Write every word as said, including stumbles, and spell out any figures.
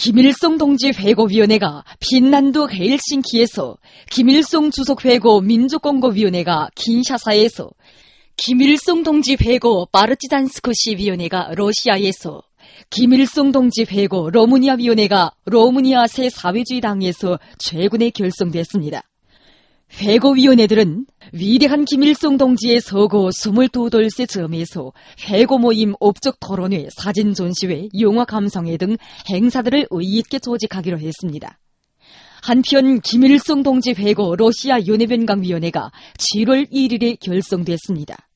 김일성 동지 회고위원회가 핀란드 헬싱키에서, 김일성 주석 회고 민주공고위원회가 킨샤사에서, 김일성 동지 회고 바르치잔스크시 위원회가 러시아에서, 김일성 동지 회고 로마니아 위원회가 로마니아 새 사회주의 당에서 최근에 결성됐습니다. 회고위원회들은 위대한 김일성 동지의 서거 스물두 돌세 점에서 회고 모임, 업적 토론회, 사진 전시회, 영화 감상회 등 행사들을 의의있게 조직하기로 했습니다. 한편 김일성 동지 회고 러시아 연회변강위원회가 칠월 일일에 결성됐습니다.